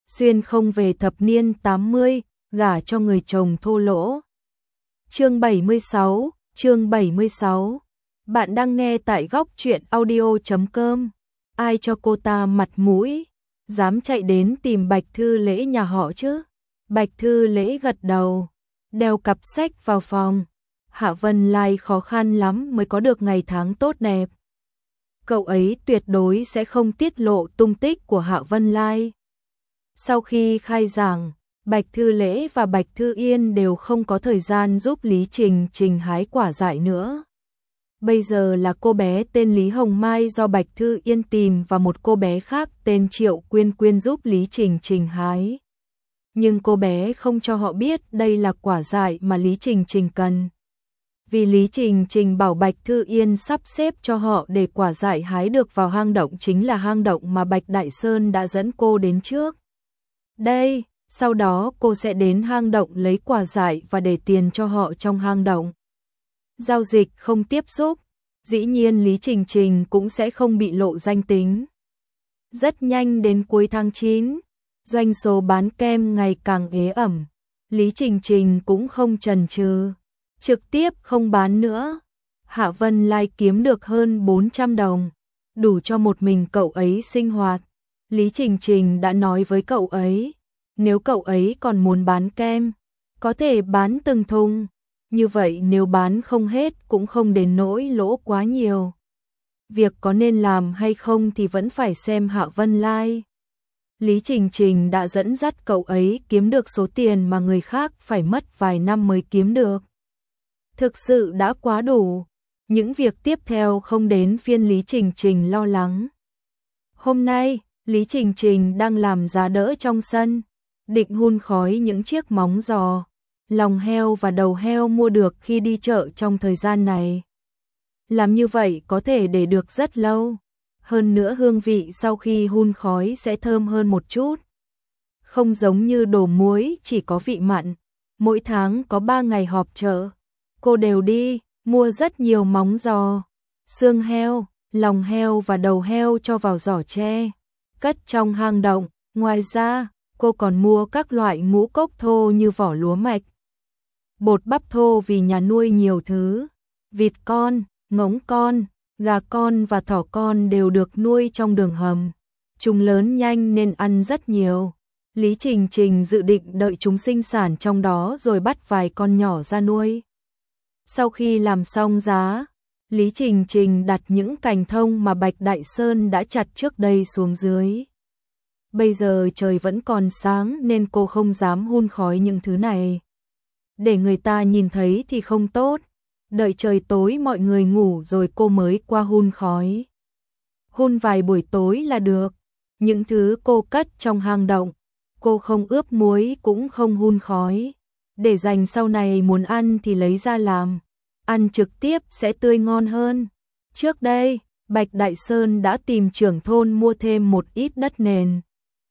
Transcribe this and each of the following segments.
xuyên không về thập niên 80, gả cho người chồng thô lỗ. Chương 76. Bạn đang nghe tại góc truyện audio.com. Ai cho cô ta mặt mũi, dám chạy đến tìm Bạch Thư Lễ nhà họ chứ? Bạch Thư Lễ gật đầu, đeo cặp sách vào phòng. Hạ Vân Lai khó khăn lắm mới có được ngày tháng tốt đẹp. Cậu ấy tuyệt đối sẽ không tiết lộ tung tích của Hạ Vân Lai. Sau khi khai giảng, Bạch Thư Lễ và Bạch Thư Yên đều không có thời gian giúp Lý Trình Trình hái quả dại nữa. Bây giờ là cô bé tên Lý Hồng Mai do Bạch Thư Yên tìm và một cô bé khác tên Triệu Quyên Quyên giúp Lý Trình Trình hái. Nhưng cô bé không cho họ biết đây là quả dại mà Lý Trình Trình cần. Vì Lý Trình Trình bảo Bạch Thư Yên sắp xếp cho họ để quả dại hái được vào hang động, chính là hang động mà Bạch Đại Sơn đã dẫn cô đến trước. Đây, sau đó cô sẽ đến hang động lấy quả dại và để tiền cho họ trong hang động. Giao dịch không tiếp xúc, dĩ nhiên Lý Trình Trình cũng sẽ không bị lộ danh tính. Rất nhanh đến cuối tháng 9, doanh số bán kem ngày càng ế ẩm. Lý Trình Trình cũng không chần chừ, trực tiếp không bán nữa. Hạ Vân Lai kiếm được hơn 400 đồng, đủ cho một mình cậu ấy sinh hoạt. Lý Trình Trình đã nói với cậu ấy, nếu cậu ấy còn muốn bán kem, có thể bán từng thùng. Như vậy nếu bán không hết cũng không đến nỗi lỗ quá nhiều. Việc có nên làm hay không thì vẫn phải xem Hạ Vân Lai. Lý Trình Trình đã dẫn dắt cậu ấy kiếm được số tiền mà người khác phải mất vài năm mới kiếm được. Thực sự đã quá đủ. Những việc tiếp theo không đến phiên Lý Trình Trình lo lắng. Hôm nay, Lý Trình Trình đang làm giá đỡ trong sân, định hun khói những chiếc móng giò, lòng heo và đầu heo mua được khi đi chợ trong thời gian này. Làm như vậy có thể để được rất lâu. Hơn nữa hương vị sau khi hun khói sẽ thơm hơn một chút. Không giống như đồ muối chỉ có vị mặn. Mỗi tháng có 3 ngày họp chợ, cô đều đi, mua rất nhiều móng giò, xương heo, lòng heo và đầu heo cho vào giỏ tre, cất trong hang động. Ngoài ra, cô còn mua các loại ngũ cốc thô như vỏ lúa mạch, bột bắp thô vì nhà nuôi nhiều thứ, vịt con, ngỗng con, gà con và thỏ con đều được nuôi trong đường hầm. Chúng lớn nhanh nên ăn rất nhiều. Lý Trình Trình dự định đợi chúng sinh sản trong đó rồi bắt vài con nhỏ ra nuôi. Sau khi làm xong giá, Lý Trình Trình đặt những cành thông mà Bạch Đại Sơn đã chặt trước đây xuống dưới. Bây giờ trời vẫn còn sáng nên cô không dám hun khói những thứ này. Để người ta nhìn thấy thì không tốt. Đợi trời tối mọi người ngủ rồi cô mới qua hun khói. Hun vài buổi tối là được. Những thứ cô cất trong hang động, cô không ướp muối cũng không hun khói. Để dành sau này muốn ăn thì lấy ra làm. Ăn trực tiếp sẽ tươi ngon hơn. Trước đây, Bạch Đại Sơn đã tìm trưởng thôn mua thêm một ít đất nền.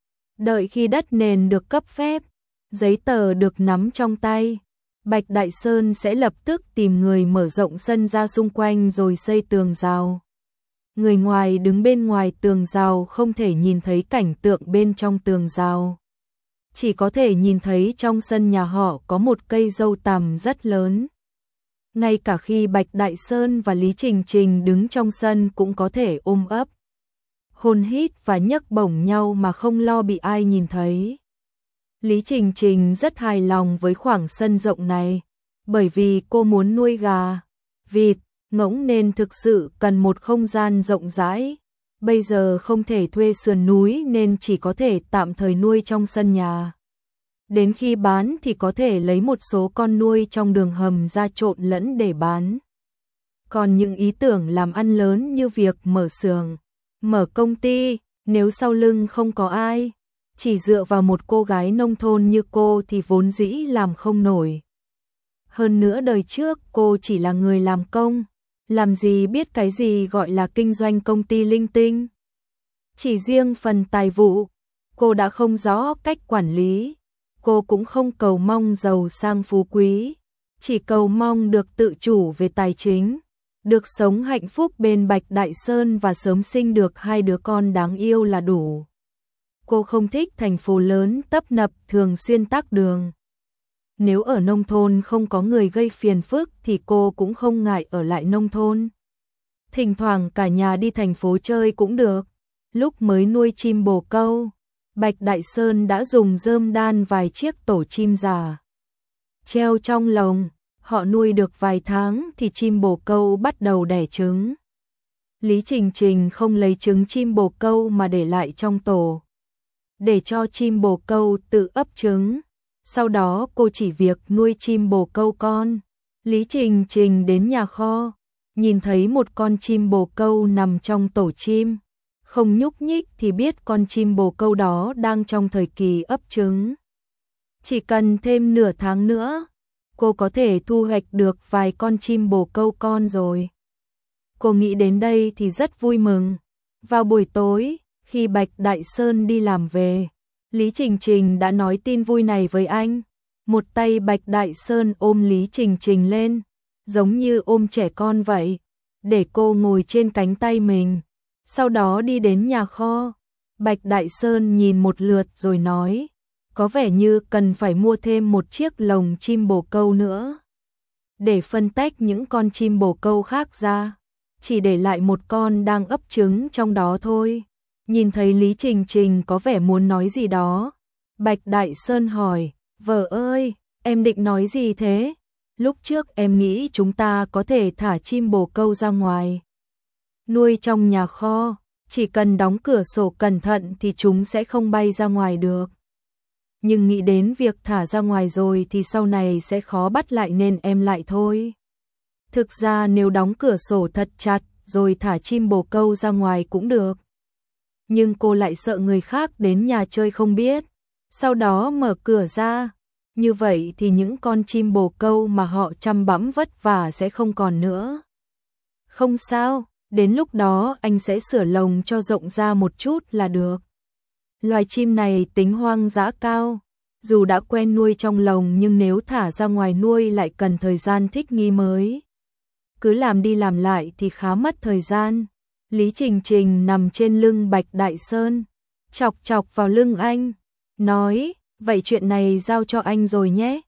Đợi khi đất nền được cấp phép, giấy tờ được nắm trong tay, Bạch Đại Sơn sẽ lập tức tìm người mở rộng sân ra xung quanh rồi xây tường rào. Người ngoài đứng bên ngoài tường rào không thể nhìn thấy cảnh tượng bên trong tường rào. Chỉ có thể nhìn thấy trong sân nhà họ có một cây dâu tằm rất lớn. Ngay cả khi Bạch Đại Sơn và Lý Trình Trình đứng trong sân cũng có thể ôm ấp, hôn hít và nhấc bổng nhau mà không lo bị ai nhìn thấy. Lý Trình Trình rất hài lòng với khoảng sân rộng này, bởi vì cô muốn nuôi gà, vịt, ngỗng nên thực sự cần một không gian rộng rãi. Bây giờ không thể thuê sườn núi nên chỉ có thể tạm thời nuôi trong sân nhà. Đến khi bán thì có thể lấy một số con nuôi trong đường hầm ra trộn lẫn để bán. Còn những ý tưởng làm ăn lớn như việc mở xưởng, mở công ty, nếu sau lưng không có ai, chỉ dựa vào một cô gái nông thôn như cô thì vốn dĩ làm không nổi. Hơn nữa đời trước cô chỉ là người làm công, làm gì biết cái gì gọi là kinh doanh công ty linh tinh. Chỉ riêng phần tài vụ, cô đã không rõ cách quản lý. Cô cũng không cầu mong giàu sang phú quý, chỉ cầu mong được tự chủ về tài chính, được sống hạnh phúc bên Bạch Đại Sơn và sớm sinh được 2 đứa con đáng yêu là đủ. Cô không thích thành phố lớn tấp nập thường xuyên tắc đường. Nếu ở nông thôn không có người gây phiền phức thì cô cũng không ngại ở lại nông thôn. Thỉnh thoảng cả nhà đi thành phố chơi cũng được. Lúc mới nuôi chim bồ câu, Bạch Đại Sơn đã dùng rơm đan vài chiếc tổ chim già treo trong lồng. Họ nuôi được vài tháng thì chim bồ câu bắt đầu đẻ trứng. Lý Trình Trình không lấy trứng chim bồ câu mà để lại trong tổ, để cho chim bồ câu tự ấp trứng. Sau đó cô chỉ việc nuôi chim bồ câu con. Lý Trình Trình đến nhà kho, nhìn thấy một con chim bồ câu nằm trong tổ chim, không nhúc nhích thì biết con chim bồ câu đó đang trong thời kỳ ấp trứng. Chỉ cần thêm nửa tháng nữa, cô có thể thu hoạch được vài con chim bồ câu con rồi. Cô nghĩ đến đây thì rất vui mừng. Vào buổi tối, khi Bạch Đại Sơn đi làm về, Lý Trình Trình đã nói tin vui này với anh. Một tay Bạch Đại Sơn ôm Lý Trình Trình lên, giống như ôm trẻ con vậy, để cô ngồi trên cánh tay mình. Sau đó đi đến nhà kho. Bạch Đại Sơn nhìn một lượt rồi nói, có vẻ như cần phải mua thêm một chiếc lồng chim bồ câu nữa, để phân tách những con chim bồ câu khác ra. Chỉ để lại một con đang ấp trứng trong đó thôi. Nhìn thấy Lý Trình Trình có vẻ muốn nói gì đó, Bạch Đại Sơn hỏi, vợ ơi, em định nói gì thế? Lúc trước em nghĩ chúng ta có thể thả chim bồ câu ra ngoài, nuôi trong nhà kho, chỉ cần đóng cửa sổ cẩn thận thì chúng sẽ không bay ra ngoài được. Nhưng nghĩ đến việc thả ra ngoài rồi thì sau này sẽ khó bắt lại nên em lại thôi. Thực ra nếu đóng cửa sổ thật chặt rồi thả chim bồ câu ra ngoài cũng được. Nhưng cô lại sợ người khác đến nhà chơi không biết, sau đó mở cửa ra. Như vậy thì những con chim bồ câu mà họ chăm bẵm vất vả sẽ không còn nữa. Không sao, đến lúc đó anh sẽ sửa lồng cho rộng ra một chút là được. Loài chim này tính hoang dã cao, dù đã quen nuôi trong lồng nhưng nếu thả ra ngoài nuôi lại cần thời gian thích nghi mới. Cứ làm đi làm lại thì khá mất thời gian. Lý Trình Trình nằm trên lưng Bạch Đại Sơn, chọc chọc vào lưng anh, nói, vậy chuyện này giao cho anh rồi nhé.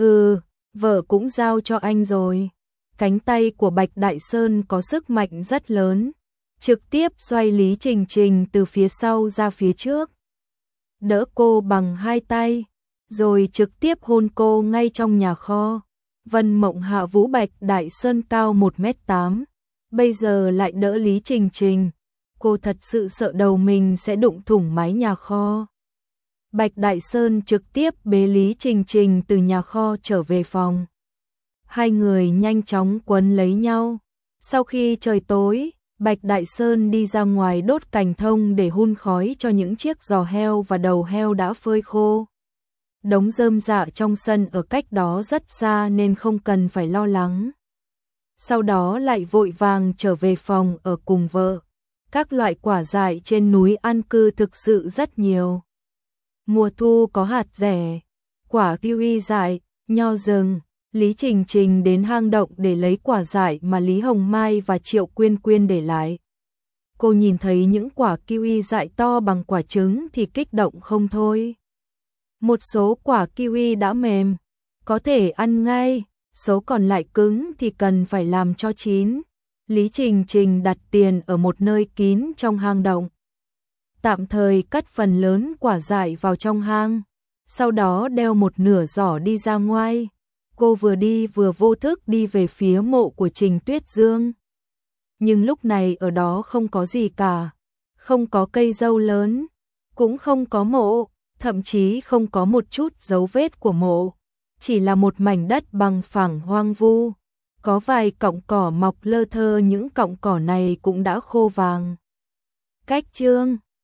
Vợ cũng giao cho anh rồi. Cánh tay của Bạch Đại Sơn có sức mạnh rất lớn, trực tiếp xoay Lý Trình Trình từ phía sau ra phía trước, đỡ cô bằng hai tay, rồi trực tiếp hôn cô ngay trong nhà kho. Vân Mộng Hạ Vũ Bạch Đại Sơn cao 1m8, bây giờ lại đỡ Lý Trình Trình. Cô thật sự sợ đầu mình sẽ đụng thủng mái nhà kho. Bạch Đại Sơn trực tiếp bế Lý Trình Trình từ nhà kho trở về phòng. Hai người nhanh chóng quấn lấy nhau. Sau khi trời tối, Bạch Đại Sơn đi ra ngoài đốt cành thông để hun khói cho những chiếc giò heo và đầu heo đã phơi khô. Đống rơm rạ trong sân ở cách đó rất xa nên không cần phải lo lắng. Sau đó lại vội vàng trở về phòng ở cùng vợ. Các loại quả dại trên núi An Cư thực sự rất nhiều. Mùa thu có hạt dẻ, quả kiwi dại, nho rừng. Lý Trình Trình đến hang động để lấy quả dại mà Lý Hồng Mai và Triệu Quyên Quyên để lại. Cô nhìn thấy những quả kiwi dại to bằng quả trứng thì kích động không thôi. Một số quả kiwi đã mềm, có thể ăn ngay, số còn lại cứng thì cần phải làm cho chín. Lý Trình Trình đặt tiền ở một nơi kín trong hang động, tạm thời cất phần lớn quả dại vào trong hang, sau đó đeo một nửa giỏ đi ra ngoài. Cô vừa đi vừa vô thức đi về phía mộ của Trình Tuyết Dương. Nhưng lúc này ở đó không có gì cả, không có cây dâu lớn, cũng không có mộ, thậm chí không có một chút dấu vết của mộ, chỉ là một mảnh đất bằng phẳng hoang vu, có vài cọng cỏ mọc lơ thơ, những cọng cỏ này cũng đã khô vàng. Cách chương